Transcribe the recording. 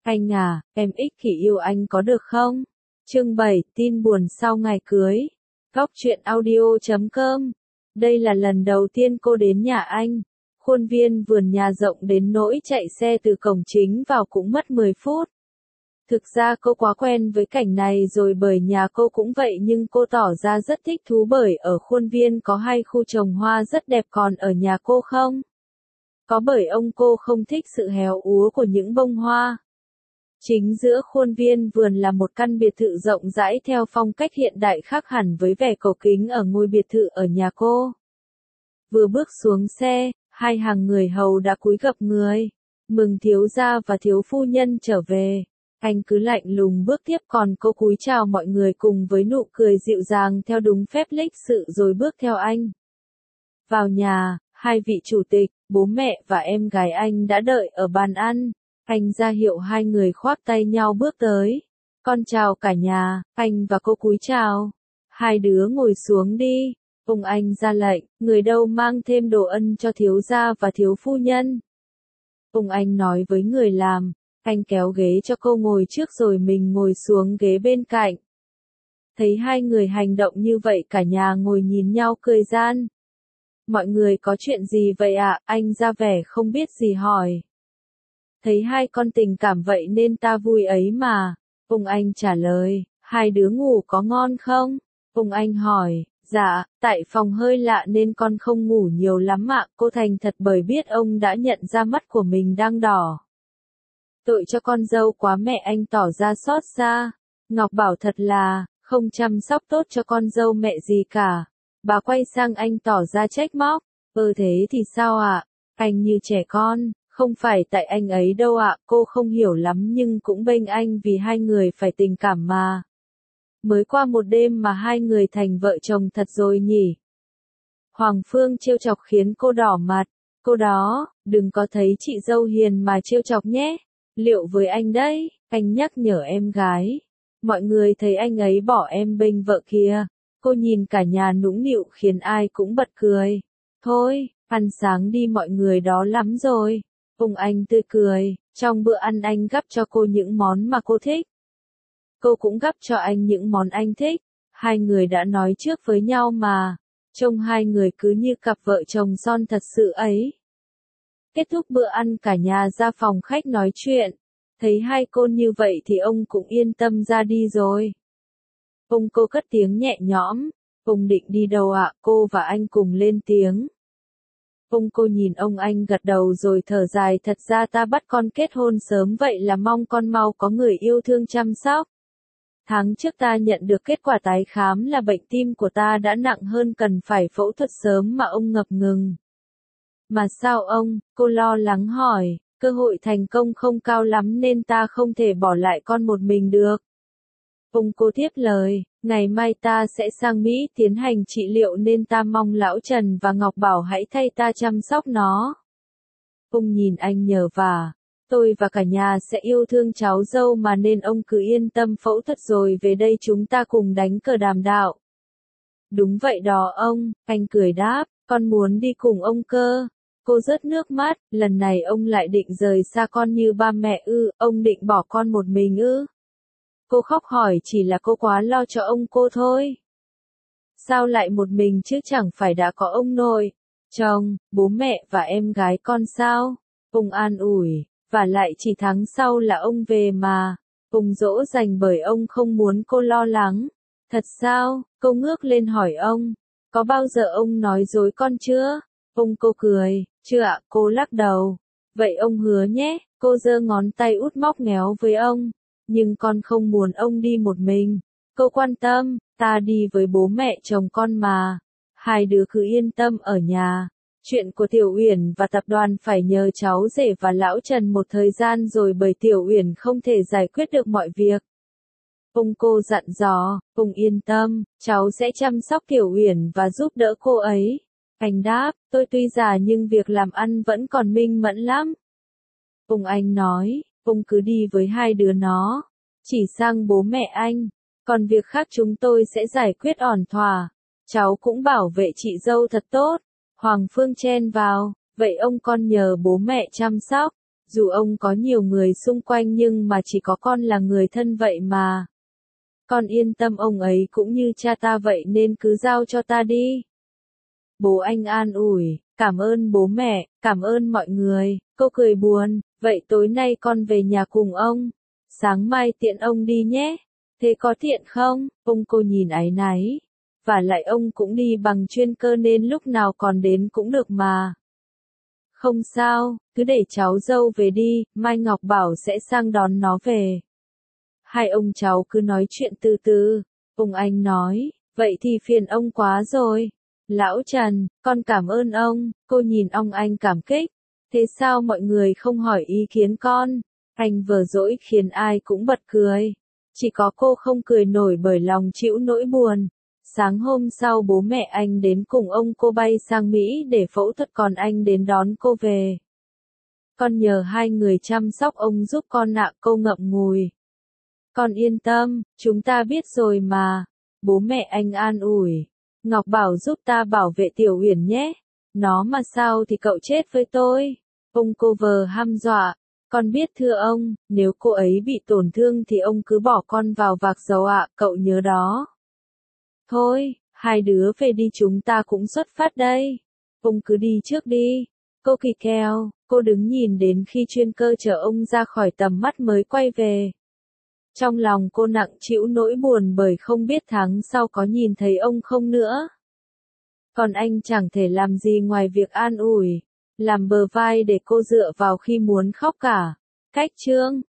Anh à, em ích kỷ yêu anh có được không? Chương 7, tin buồn sau ngày cưới. Góc truyện audio.com. Đây là lần đầu tiên cô đến nhà anh. Khuôn viên vườn nhà rộng đến nỗi chạy xe từ cổng chính vào cũng mất 10 phút. Thực ra cô quá quen với cảnh này rồi bởi nhà cô cũng vậy, nhưng cô tỏ ra rất thích thú bởi ở khuôn viên có 2 khu trồng hoa rất đẹp, còn ở nhà cô không. Có bởi ông cô không thích sự héo úa của những bông hoa. Chính giữa khuôn viên vườn là một căn biệt thự rộng rãi theo phong cách hiện đại khác hẳn với vẻ cổ kính ở ngôi biệt thự ở nhà cô. Vừa bước xuống xe, 2 hàng người hầu đã cúi gập người, mừng thiếu gia và thiếu phu nhân trở về. Anh cứ lạnh lùng bước tiếp, còn cô cúi chào mọi người cùng với nụ cười dịu dàng theo đúng phép lịch sự rồi bước theo anh. Vào nhà, 2 vị chủ tịch, bố mẹ và em gái anh đã đợi ở bàn ăn. Anh ra hiệu 2 người khoác tay nhau bước tới. Con chào cả nhà, anh và cô cúi chào. 2 đứa ngồi xuống đi. Ông anh ra lệnh, người đâu mang thêm đồ ăn cho thiếu gia và thiếu phu nhân. Ông anh nói với người làm, anh kéo ghế cho cô ngồi trước rồi mình ngồi xuống ghế bên cạnh. Thấy 2 người hành động như vậy cả nhà ngồi nhìn nhau cười gian. Mọi người có chuyện gì vậy ạ? Anh ra vẻ không biết gì hỏi. Thấy 2 con tình cảm vậy nên ta vui ấy mà. Ông anh trả lời, 2 đứa ngủ có ngon không? Ông anh hỏi, dạ, tại phòng hơi lạ nên con không ngủ nhiều lắm ạ. Cô thành thật bởi biết ông đã nhận ra mắt của mình đang đỏ. Tội cho con dâu quá, mẹ anh tỏ ra xót xa. Ngọc bảo thật là, không chăm sóc tốt cho con dâu mẹ gì cả. Bà quay sang anh tỏ ra trách móc, thế thì sao ạ? Anh như trẻ con. Không phải tại anh ấy đâu ạ, cô không hiểu lắm nhưng cũng bênh anh vì 2 người phải tình cảm mà. Mới qua một đêm mà 2 người thành vợ chồng thật rồi nhỉ. Hoàng Phương trêu chọc khiến cô đỏ mặt. Cô đó, đừng có thấy chị dâu hiền mà trêu chọc nhé. Liệu với anh đấy, anh nhắc nhở em gái. Mọi người thấy anh ấy bỏ em bênh vợ kia. Cô nhìn cả nhà nũng nịu khiến ai cũng bật cười. Thôi, ăn sáng đi, mọi người đó lắm rồi. Ông anh tươi cười, trong bữa ăn anh gắp cho cô những món mà cô thích. Cô cũng gắp cho anh những món anh thích. 2 người đã nói trước với nhau mà. Trông 2 người cứ như cặp vợ chồng son thật sự ấy. Kết thúc bữa ăn cả nhà ra phòng khách nói chuyện. Thấy 2 cô như vậy thì ông cũng yên tâm ra đi rồi. Ông cô cất tiếng nhẹ nhõm. Ông định đi đâu ạ? Cô và anh cùng lên tiếng. Ông cô nhìn ông anh gật đầu rồi thở dài, thật ra ta bắt con kết hôn sớm vậy là mong con mau có người yêu thương chăm sóc. Tháng trước ta nhận được kết quả tái khám là bệnh tim của ta đã nặng hơn, cần phải phẫu thuật sớm mà ông ngập ngừng. Mà sao ông? Cô lo lắng hỏi, cơ hội thành công không cao lắm nên ta không thể bỏ lại con một mình được. Ông cô tiếp lời, ngày mai ta sẽ sang Mỹ tiến hành trị liệu nên ta mong lão Trần và Ngọc Bảo hãy thay ta chăm sóc nó. Ông nhìn anh nhờ vả, tôi và cả nhà sẽ yêu thương cháu dâu mà nên ông cứ yên tâm, phẫu thuật rồi về đây chúng ta cùng đánh cờ đàm đạo. Đúng vậy đó ông, anh cười đáp, con muốn đi cùng ông cơ. Cô rớt nước mắt, lần này ông lại định rời xa con như ba mẹ ư, ông định bỏ con một mình ư? Cô khóc hỏi, chỉ là cô quá lo cho ông cô thôi. Sao lại một mình chứ, chẳng phải đã có ông nội, chồng, bố mẹ và em gái con sao? Ông an ủi, và lại chỉ tháng sau là ông về mà. Ông dỗ dành bởi ông không muốn cô lo lắng. Thật sao? Cô ngước lên hỏi ông. Có bao giờ ông nói dối con chưa? Ông cô cười, chưa ạ, cô lắc đầu. Vậy ông hứa nhé, cô giơ ngón tay út móc méo với ông. Nhưng con không muốn ông đi một mình. Cô quan tâm, ta đi với bố mẹ chồng con mà. 2 đứa cứ yên tâm ở nhà. Chuyện của Tiểu Uyển và tập đoàn phải nhờ cháu rể và lão Trần một thời gian rồi bởi Tiểu Uyển không thể giải quyết được mọi việc. Ông cô dặn dò, ông yên tâm, cháu sẽ chăm sóc Tiểu Uyển và giúp đỡ cô ấy. Anh đáp, tôi tuy già nhưng việc làm ăn vẫn còn minh mẫn lắm. Ông anh nói, ông cứ đi với 2 đứa nó. Chỉ sang bố mẹ anh. Còn việc khác chúng tôi sẽ giải quyết ổn thỏa. Cháu cũng bảo vệ chị dâu thật tốt. Hoàng Phương chen vào, vậy ông con nhờ bố mẹ chăm sóc. Dù ông có nhiều người xung quanh nhưng mà chỉ có con là người thân vậy mà. Con yên tâm, ông ấy cũng như cha ta vậy nên cứ giao cho ta đi. Bố anh an ủi, cảm ơn bố mẹ, cảm ơn mọi người. Cô cười buồn, vậy tối nay con về nhà cùng ông. Sáng mai tiện ông đi nhé. Thế có tiện không? Ông cô nhìn áy náy. Và lại ông cũng đi bằng chuyên cơ nên lúc nào còn đến cũng được mà. Không sao, cứ để cháu dâu về đi, Mai Ngọc bảo sẽ sang đón nó về. Hai ông cháu cứ nói chuyện từ từ. Ông anh nói, vậy thì phiền ông quá rồi. Lão Trần, con cảm ơn ông. Cô nhìn ông anh cảm kích. Thế sao mọi người không hỏi ý kiến con? Anh vừa dỗi khiến ai cũng bật cười. Chỉ có cô không cười nổi bởi lòng chịu nỗi buồn. Sáng hôm sau bố mẹ anh đến cùng ông cô bay sang Mỹ để phẫu thuật còn anh đến đón cô về. Con nhờ hai người chăm sóc ông giúp con ạ, cô ngậm ngùi. Con yên tâm, chúng ta biết rồi mà. Bố mẹ anh an ủi. Ngọc bảo giúp ta bảo vệ Tiểu Uyển nhé. Nó mà sao thì cậu chết với tôi. Ông cô vờ hăm dọa. Con biết thưa ông, nếu cô ấy bị tổn thương thì ông cứ bỏ con vào vạc dầu ạ, cậu nhớ đó. Thôi, hai đứa về đi, chúng ta cũng xuất phát đây. Ông cứ đi trước đi. Cô kỳ kèo, cô đứng nhìn đến khi chuyên cơ chở ông ra khỏi tầm mắt mới quay về. Trong lòng cô nặng trĩu nỗi buồn bởi không biết tháng sau có nhìn thấy ông không nữa. Còn anh chẳng thể làm gì ngoài việc an ủi, làm bờ vai để cô dựa vào khi muốn khóc cả. Cách chương